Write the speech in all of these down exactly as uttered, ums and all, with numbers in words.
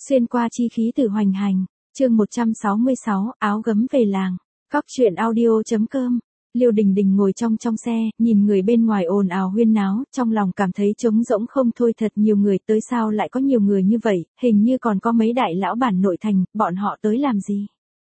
Xuyên qua chi khí từ hoành hành, chương một trăm sáu mươi sáu, áo gấm về làng. Cóc truyện audio.com. Liêu Đình Đình ngồi trong trong xe, nhìn người bên ngoài ồn ào huyên náo, trong lòng cảm thấy trống rỗng không thôi, thật nhiều người tới, sao lại có nhiều người như vậy, hình như còn có mấy đại lão bản nội thành, bọn họ tới làm gì?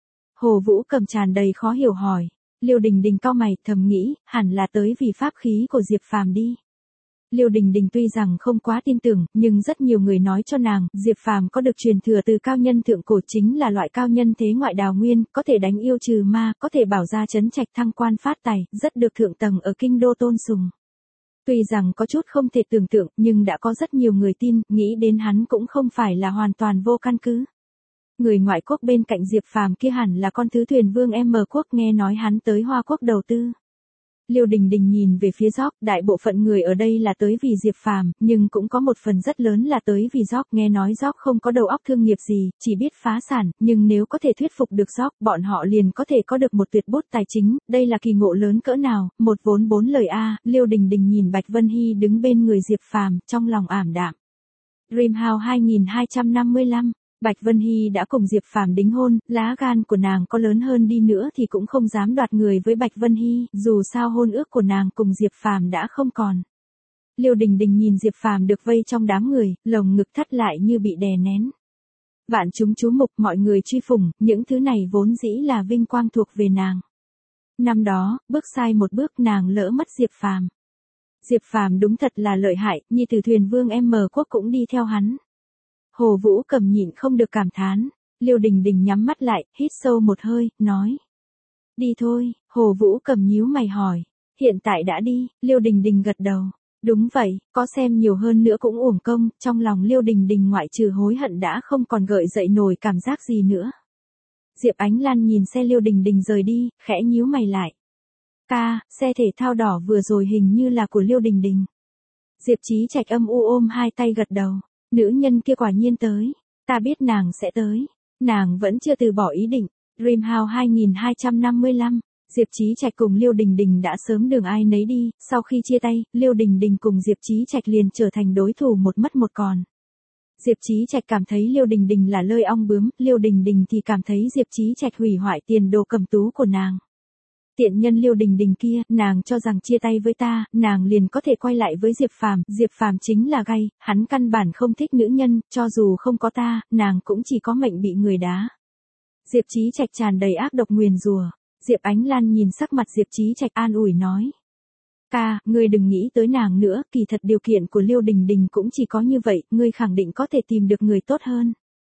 Hồ Vũ Cầm tràn đầy khó hiểu hỏi. Liêu Đình Đình cau mày, thầm nghĩ, hẳn là tới vì pháp khí của Diệp Phàm đi. Liêu Đình Đình tuy rằng không quá tin tưởng, nhưng rất nhiều người nói cho nàng, Diệp Phàm có được truyền thừa từ cao nhân thượng cổ, chính là loại cao nhân thế ngoại đào nguyên, có thể đánh yêu trừ ma, có thể bảo ra trấn trạch thăng quan phát tài, rất được thượng tầng ở kinh đô tôn sùng. Tuy rằng có chút không thể tưởng tượng, nhưng đã có rất nhiều người tin, nghĩ đến hắn cũng không phải là hoàn toàn vô căn cứ. Người ngoại quốc bên cạnh Diệp Phàm kia hẳn là con thứ thuyền vương M quốc, nghe nói hắn tới Hoa Quốc đầu tư. Liêu Đình Đình nhìn về phía Gióc, đại bộ phận người ở đây là tới vì Diệp Phàm, nhưng cũng có một phần rất lớn là tới vì Gióc, nghe nói Gióc không có đầu óc thương nghiệp gì, chỉ biết phá sản, nhưng nếu có thể thuyết phục được Gióc, bọn họ liền có thể có được một tuyệt bút tài chính, đây là kỳ ngộ lớn cỡ nào, một vốn bốn lời a. Liêu Đình Đình nhìn Bạch Vân Hy đứng bên người Diệp Phàm, trong lòng ảm đạm. Dreamhouse hai hai năm lăm. Bạch Vân Hy đã cùng Diệp Phàm đính hôn, lá gan của nàng có lớn hơn đi nữa thì cũng không dám đoạt người với Bạch Vân Hy, dù sao hôn ước của nàng cùng Diệp Phàm đã không còn. Liêu Đình Đình nhìn Diệp Phàm được vây trong đám người, lồng ngực thắt lại như bị đè nén. Vạn chúng chú mục, mọi người truy phủng, những thứ này vốn dĩ là vinh quang thuộc về nàng. Năm đó, bước sai một bước nàng lỡ mất Diệp Phàm. Diệp Phàm đúng thật là lợi hại, nhi tử thuyền vương M quốc cũng đi theo hắn. Hồ Vũ Cầm nhịn không được cảm thán. Liêu Đình Đình nhắm mắt lại, hít sâu một hơi, nói. Đi thôi. Hồ Vũ Cầm nhíu mày hỏi. Hiện tại đã đi. Liêu Đình Đình gật đầu. Đúng vậy, có xem nhiều hơn nữa cũng uổng công, trong lòng Liêu Đình Đình ngoại trừ hối hận đã không còn gợi dậy nổi cảm giác gì nữa. Diệp Ánh Lan nhìn xe Liêu Đình Đình rời đi, khẽ nhíu mày lại. Ca, xe thể thao đỏ vừa rồi hình như là của Liêu Đình Đình. Diệp Chí Trạch âm u ôm hai tay gật đầu. Nữ nhân kia quả nhiên tới, ta biết nàng sẽ tới, nàng vẫn chưa từ bỏ ý định. Dreamhouse hai hai năm lăm. Diệp Chí Trạch cùng Liêu Đình Đình đã sớm đường ai nấy đi, sau khi chia tay, Liêu Đình Đình cùng Diệp Chí Trạch liền trở thành đối thủ một mất một còn. Diệp Chí Trạch cảm thấy Liêu Đình Đình là lơi ong bướm, Liêu Đình Đình thì cảm thấy Diệp Chí Trạch hủy hoại tiền đồ cầm tú của nàng. Tiện nhân Liêu Đình Đình kia, nàng cho rằng chia tay với ta, nàng liền có thể quay lại với Diệp Phàm, Diệp Phàm chính là gay, hắn căn bản không thích nữ nhân, cho dù không có ta, nàng cũng chỉ có mệnh bị người đá. Diệp Chí Trạch tràn đầy ác độc nguyền rủa. Diệp Ánh Lan nhìn sắc mặt Diệp Chí Trạch an ủi nói. Ca, ngươi đừng nghĩ tới nàng nữa, kỳ thật điều kiện của Liêu Đình Đình cũng chỉ có như vậy, ngươi khẳng định có thể tìm được người tốt hơn.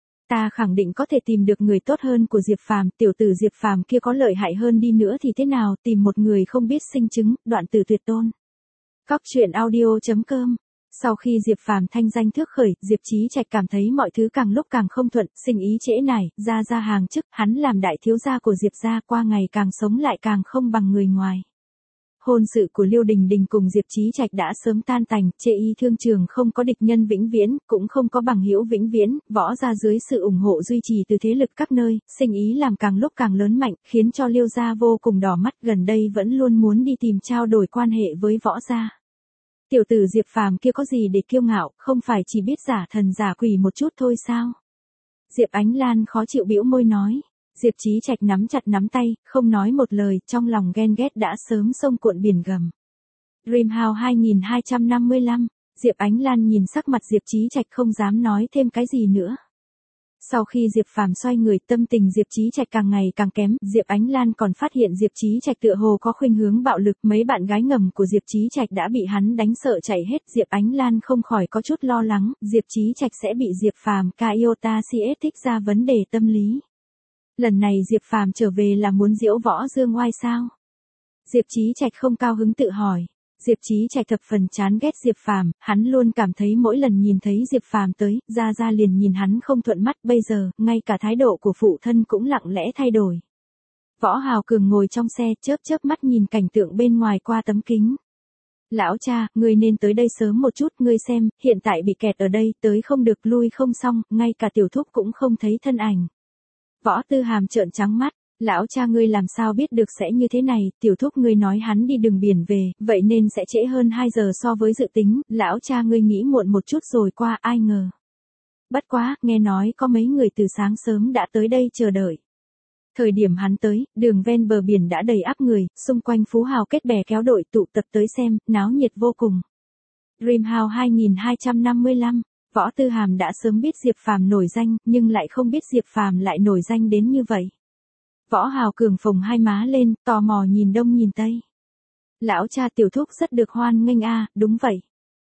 Ta khẳng định có thể tìm được người tốt hơn của Diệp Phàm, tiểu tử Diệp Phàm kia có lợi hại hơn đi nữa thì thế nào, tìm một người không biết sinh chứng, đoạn tử tuyệt tôn. Cóc truyện audio.com. Sau khi Diệp Phàm thanh danh thước khởi, Diệp Chí Trạch cảm thấy mọi thứ càng lúc càng không thuận, sinh ý trễ nải, ra ra hàng chức, hắn làm đại thiếu gia của Diệp gia, qua ngày càng sống lại càng không bằng người ngoài. Hôn sự của Liêu Đình Đình cùng Diệp Chí Trạch đã sớm tan tành, chê y thương trường không có địch nhân vĩnh viễn, cũng không có bằng hữu vĩnh viễn, võ gia dưới sự ủng hộ duy trì từ thế lực các nơi, sinh ý làm càng lúc càng lớn mạnh, khiến cho Liêu gia vô cùng đỏ mắt, gần đây vẫn luôn muốn đi tìm trao đổi quan hệ với võ gia. Tiểu tử Diệp Phàm kia có gì để kiêu ngạo, không phải chỉ biết giả thần giả quỷ một chút thôi sao? Diệp Ánh Lan khó chịu bĩu môi nói. Diệp Chí Trạch nắm chặt nắm tay, không nói một lời, trong lòng ghen ghét đã sớm sông cuộn biển gầm. Dreamhouse hai hai năm lăm. Diệp Ánh Lan nhìn sắc mặt Diệp Chí Trạch không dám nói thêm cái gì nữa. Sau khi Diệp Phàm xoay người, tâm tình Diệp Chí Trạch càng ngày càng kém, Diệp Ánh Lan còn phát hiện Diệp Chí Trạch tựa hồ có khuynh hướng bạo lực, mấy bạn gái ngầm của Diệp Chí Trạch đã bị hắn đánh sợ chạy hết, Diệp Ánh Lan không khỏi có chút lo lắng, Diệp Chí Trạch sẽ bị Diệp Phàm Kaiota xê ét thích ra vấn đề tâm lý. Lần này Diệp Phàm trở về là muốn diễu võ dương oai sao? Diệp Chí Trạch không cao hứng tự hỏi. Diệp Chí Trạch thập phần chán ghét Diệp Phàm, hắn luôn cảm thấy mỗi lần nhìn thấy Diệp Phàm tới, ra ra liền nhìn hắn không thuận mắt, bây giờ, ngay cả thái độ của phụ thân cũng lặng lẽ thay đổi. Võ Hào Cường ngồi trong xe, chớp chớp mắt nhìn cảnh tượng bên ngoài qua tấm kính. Lão cha, ngươi nên tới đây sớm một chút, ngươi xem, hiện tại bị kẹt ở đây, tới không được lui không xong, ngay cả tiểu thúc cũng không thấy thân ảnh. Võ Tư Hàm trợn trắng mắt, lão cha ngươi làm sao biết được sẽ như thế này, tiểu thúc ngươi nói hắn đi đường biển về, vậy nên sẽ trễ hơn hai giờ so với dự tính, lão cha ngươi nghĩ muộn một chút rồi qua, ai ngờ. Bất quá, nghe nói có mấy người từ sáng sớm đã tới đây chờ đợi. Thời điểm hắn tới, đường ven bờ biển đã đầy ắp người, xung quanh phú hào kết bè kéo đội tụ tập tới xem, náo nhiệt vô cùng. Dreamhouse hai hai năm lăm, Võ Tư Hàm đã sớm biết Diệp Phàm nổi danh, nhưng lại không biết Diệp Phàm lại nổi danh đến như vậy. Võ Hào Cường phồng hai má lên, tò mò nhìn đông nhìn tây. Lão cha Tiểu Thúc rất được hoan nghênh a, đúng vậy.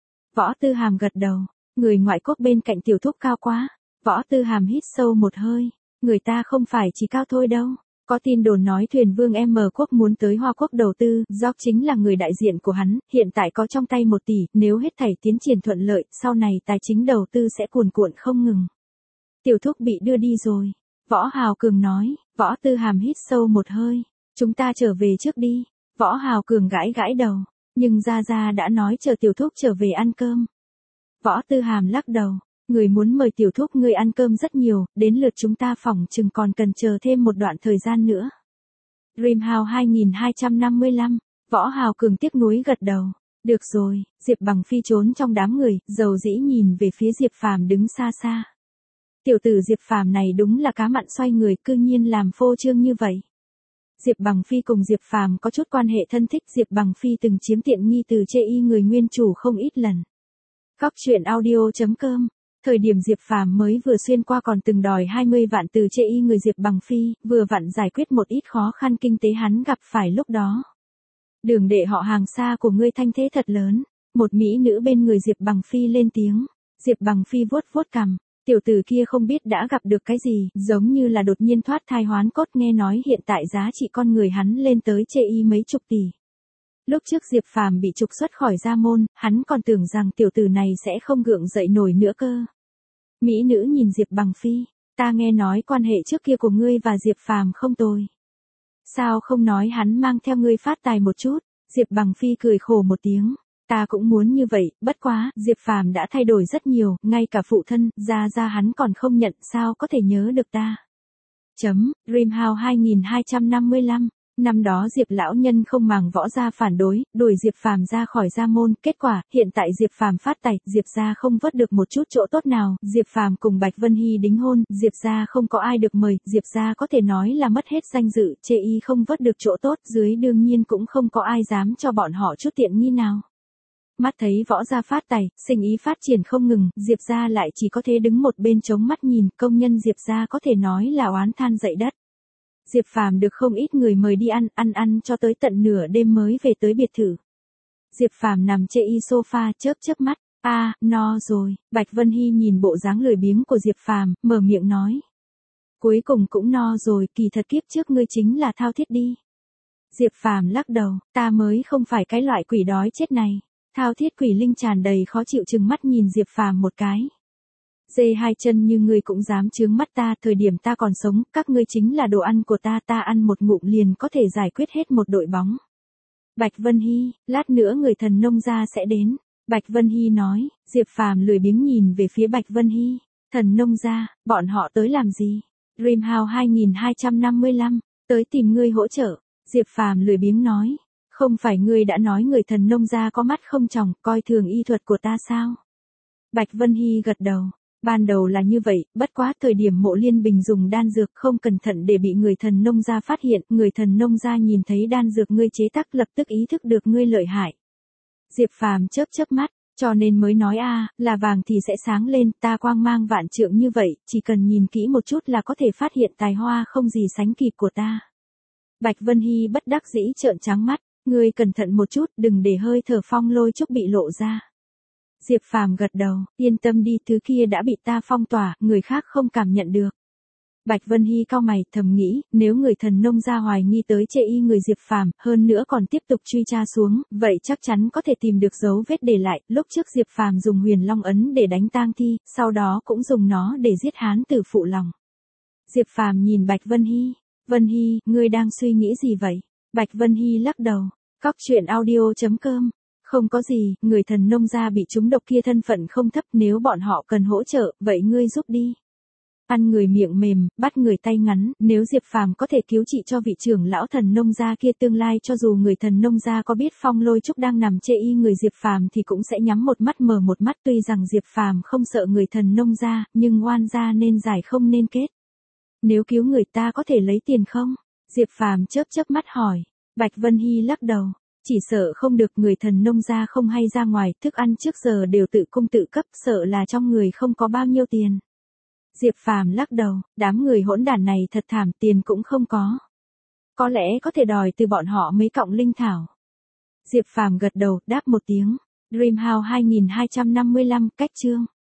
Võ Tư Hàm gật đầu, người ngoại quốc bên cạnh Tiểu Thúc cao quá. Võ Tư Hàm hít sâu một hơi, người ta không phải chỉ cao thôi đâu. Có tin đồn nói thuyền vương M quốc muốn tới Hoa Quốc đầu tư, George chính là người đại diện của hắn, hiện tại có trong tay một tỷ, nếu hết thảy tiến triển thuận lợi, sau này tài chính đầu tư sẽ cuồn cuộn không ngừng. Tiểu Thúc bị đưa đi rồi. Võ Hào Cường nói. Võ Tư Hàm hít sâu một hơi, chúng ta trở về trước đi. Võ Hào Cường gãi gãi đầu, nhưng Gia Gia đã nói chờ Tiểu Thúc trở về ăn cơm. Võ Tư Hàm lắc đầu, người muốn mời Tiểu Thúc ngươi ăn cơm rất nhiều, đến lượt chúng ta phỏng chừng còn cần chờ thêm một đoạn thời gian nữa. Dreamhouse hai hai năm lăm, Võ Hào Cường tiếc nuối gật đầu. Được rồi, Diệp Bằng Phi trốn trong đám người, dầu dĩ nhìn về phía Diệp Phàm đứng xa xa. Tiểu tử Diệp Phàm này đúng là cá mặn xoay người, cư nhiên làm phô trương như vậy. Diệp Bằng Phi cùng Diệp Phàm có chút quan hệ thân thích, Diệp Bằng Phi từng chiếm tiện nghi từ chê y người nguyên chủ không ít lần. Góc truyện audio chấm com. Thời điểm Diệp Phàm mới vừa xuyên qua còn từng đòi hai mươi vạn từ chê y người Diệp Bằng Phi, vừa vặn giải quyết một ít khó khăn kinh tế hắn gặp phải lúc đó. Đường đệ họ hàng xa của ngươi thanh thế thật lớn. Một mỹ nữ bên người Diệp Bằng Phi lên tiếng. Diệp Bằng Phi vuốt vuốt cằm. Tiểu tử kia không biết đã gặp được cái gì, giống như là đột nhiên thoát thai hoán cốt, nghe nói hiện tại giá trị con người hắn lên tới chê y mấy chục tỷ. Lúc trước Diệp Phàm bị trục xuất khỏi gia môn, hắn còn tưởng rằng tiểu tử này sẽ không gượng dậy nổi nữa cơ. Mỹ nữ nhìn Diệp Bằng Phi, ta nghe nói quan hệ trước kia của ngươi và Diệp Phàm không tồi. Sao không nói hắn mang theo ngươi phát tài một chút? Diệp Bằng Phi cười khổ một tiếng. Ta cũng muốn như vậy, bất quá, Diệp Phàm đã thay đổi rất nhiều, ngay cả phụ thân, Gia Gia hắn còn không nhận, sao có thể nhớ được ta. Chấm, Dreamhouse hai hai năm lăm, năm đó Diệp lão nhân không màng Võ gia phản đối, đuổi Diệp Phàm ra khỏi gia môn, kết quả, hiện tại Diệp Phàm phát tài, Diệp gia không vớt được một chút chỗ tốt nào, Diệp Phàm cùng Bạch Vân Hy đính hôn, Diệp gia không có ai được mời, Diệp gia có thể nói là mất hết danh dự, chê y không vớt được chỗ tốt, dưới đương nhiên cũng không có ai dám cho bọn họ chút tiện nghi nào. Mắt thấy Võ gia phát tài, sinh ý phát triển không ngừng, Diệp gia lại chỉ có thể đứng một bên chống mắt nhìn, công nhân Diệp gia có thể nói là oán than dậy đất. Diệp Phàm được không ít người mời đi ăn, ăn ăn cho tới tận nửa đêm mới về tới biệt thự. Diệp Phàm nằm chê y sofa, chớp chớp mắt, a, à, no rồi. Bạch Vân Hy nhìn bộ dáng lười biếng của Diệp Phàm, mở miệng nói. Cuối cùng cũng no rồi, kỳ thật kiếp trước ngươi chính là thao thiết đi. Diệp Phàm lắc đầu, ta mới không phải cái loại quỷ đói chết này. Thao thiết quỷ linh tràn đầy khó chịu chừng mắt nhìn Diệp Phàm một cái. Dê hai chân như ngươi cũng dám chướng mắt ta, thời điểm ta còn sống, các ngươi chính là đồ ăn của ta, ta ăn một ngụm liền có thể giải quyết hết một đội bóng. Bạch Vân Hy, lát nữa người thần nông gia sẽ đến. Bạch Vân Hy nói. Diệp Phàm lười biếng nhìn về phía Bạch Vân Hy. Thần nông gia, bọn họ tới làm gì? Dreamhouse hai hai năm lăm, tới tìm ngươi hỗ trợ. Diệp Phàm lười biếng nói. Không phải ngươi đã nói người thần nông gia có mắt không tròng, coi thường y thuật của ta sao? Bạch Vân Hy gật đầu. Ban đầu là như vậy, bất quá thời điểm Mộ Liên Bình dùng đan dược không cẩn thận để bị người thần nông gia phát hiện, người thần nông gia nhìn thấy đan dược ngươi chế tác lập tức ý thức được ngươi lợi hại. Diệp Phàm chớp chớp mắt, cho nên mới nói a, là vàng thì sẽ sáng lên, ta quang mang vạn trượng như vậy, chỉ cần nhìn kỹ một chút là có thể phát hiện tài hoa không gì sánh kịp của ta. Bạch Vân Hy bất đắc dĩ trợn trắng mắt, ngươi cẩn thận một chút, đừng để hơi thở phong lôi trúc bị lộ ra. Diệp Phàm gật đầu, yên tâm đi, thứ kia đã bị ta phong tỏa, người khác không cảm nhận được. Bạch Vân Hy cau mày, thầm nghĩ, nếu người thần nông gia hoài nghi tới chê y người Diệp Phàm, hơn nữa còn tiếp tục truy tra xuống, vậy chắc chắn có thể tìm được dấu vết để lại, lúc trước Diệp Phàm dùng Huyền Long ấn để đánh tang thi, sau đó cũng dùng nó để giết hán tử phụ lòng. Diệp Phàm nhìn Bạch Vân Hy, Vân Hy, ngươi đang suy nghĩ gì vậy? Bạch Vân Hy lắc đầu, góc truyện audio chấm com. Không có gì, người thần nông gia bị trúng độc kia thân phận không thấp, nếu bọn họ cần hỗ trợ, vậy ngươi giúp đi. Ăn người miệng mềm, bắt người tay ngắn, nếu Diệp Phàm có thể cứu trị cho vị trưởng lão thần nông gia kia tương lai cho dù người thần nông gia có biết Phong Lôi Trúc đang nằm chê y người Diệp Phàm thì cũng sẽ nhắm một mắt mở một mắt, tuy rằng Diệp Phàm không sợ người thần nông gia, nhưng oan gia nên giải không nên kết. Nếu cứu người ta có thể lấy tiền không? Diệp Phàm chớp chớp mắt hỏi. Bạch Vân Hy lắc đầu. Chỉ sợ không được, người thần nông gia không hay ra ngoài, thức ăn trước giờ đều tự cung tự cấp, sợ là trong người không có bao nhiêu tiền. Diệp Phàm lắc đầu, đám người hỗn đản này thật thảm, tiền cũng không có. Có lẽ có thể đòi từ bọn họ mấy cọng linh thảo. Diệp Phàm gật đầu, đáp một tiếng. Dream House hai nghìn hai trăm năm mươi lăm, cách chương.